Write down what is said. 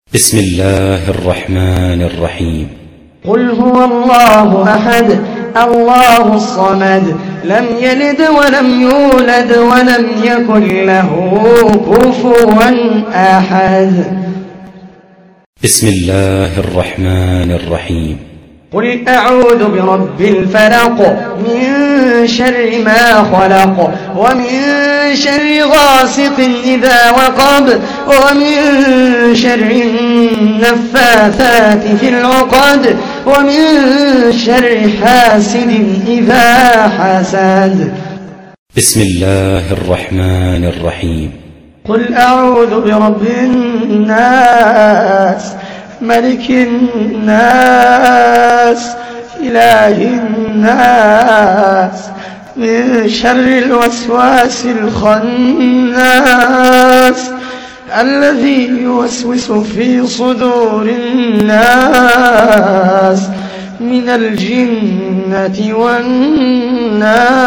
بسم الله الرحمن الرحيم. قل هو الله أحد الله الصمد لم يلد ولم يولد ولم يكن له كفوا أحد. بسم الله الرحمن الرحيم. قل أعوذ برب الفلق من شر ما خلق ومن شر غاسق إذا وقب ومن شر النفاثات في العقد ومن شر حاسد إذا حسد. بسم الله الرحمن الرحيم. قل أعوذ برب الناس ملك الناس إله الناس من شر الوسواس الخناس الذي يوسوس في صدور الناس من الجنة والناس.